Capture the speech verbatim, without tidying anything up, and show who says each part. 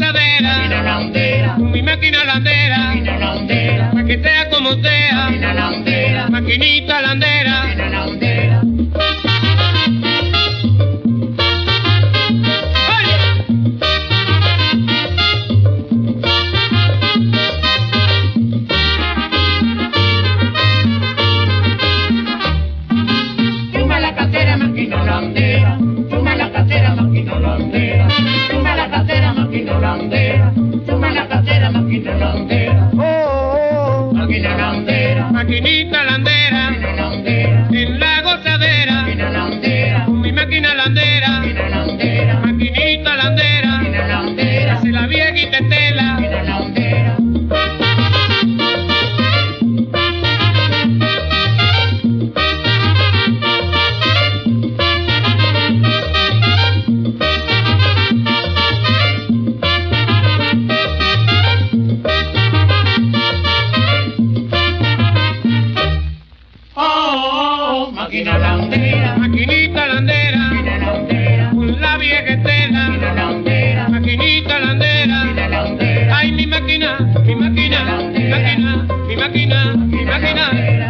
Speaker 1: gozadera,
Speaker 2: máquina landera,
Speaker 1: mi máquina landera,
Speaker 2: máquina landera,
Speaker 1: pa' que sea como sea,
Speaker 2: máquina landera,
Speaker 1: maquinita landera.
Speaker 2: máquina landera. Chuma la casera, máquina landera, chuma la casera, máquina landera, chuma la casera, máquina landera, chuma la casera, máquina landera,
Speaker 1: Oh, oh, oh.
Speaker 2: máquina landera,
Speaker 1: Maquinita landera,
Speaker 2: máquina landera,
Speaker 1: en la gozadera,
Speaker 2: máquina landera,
Speaker 1: mi máquina landera,
Speaker 2: máquina landera,
Speaker 1: maquinita landera,
Speaker 2: máquina landera,
Speaker 1: hace la viejita Estela.
Speaker 2: máquina landera. Oh, oh, oh, máquina landera,
Speaker 1: Maquinita landera,
Speaker 2: máquina landera,
Speaker 1: con la vieja Estela,
Speaker 2: máquina landera,
Speaker 1: maquinita landera.
Speaker 2: máquina landera,
Speaker 1: Ay, mi máquina, mi máquina, mi máquina, mi máquina, mi máquina.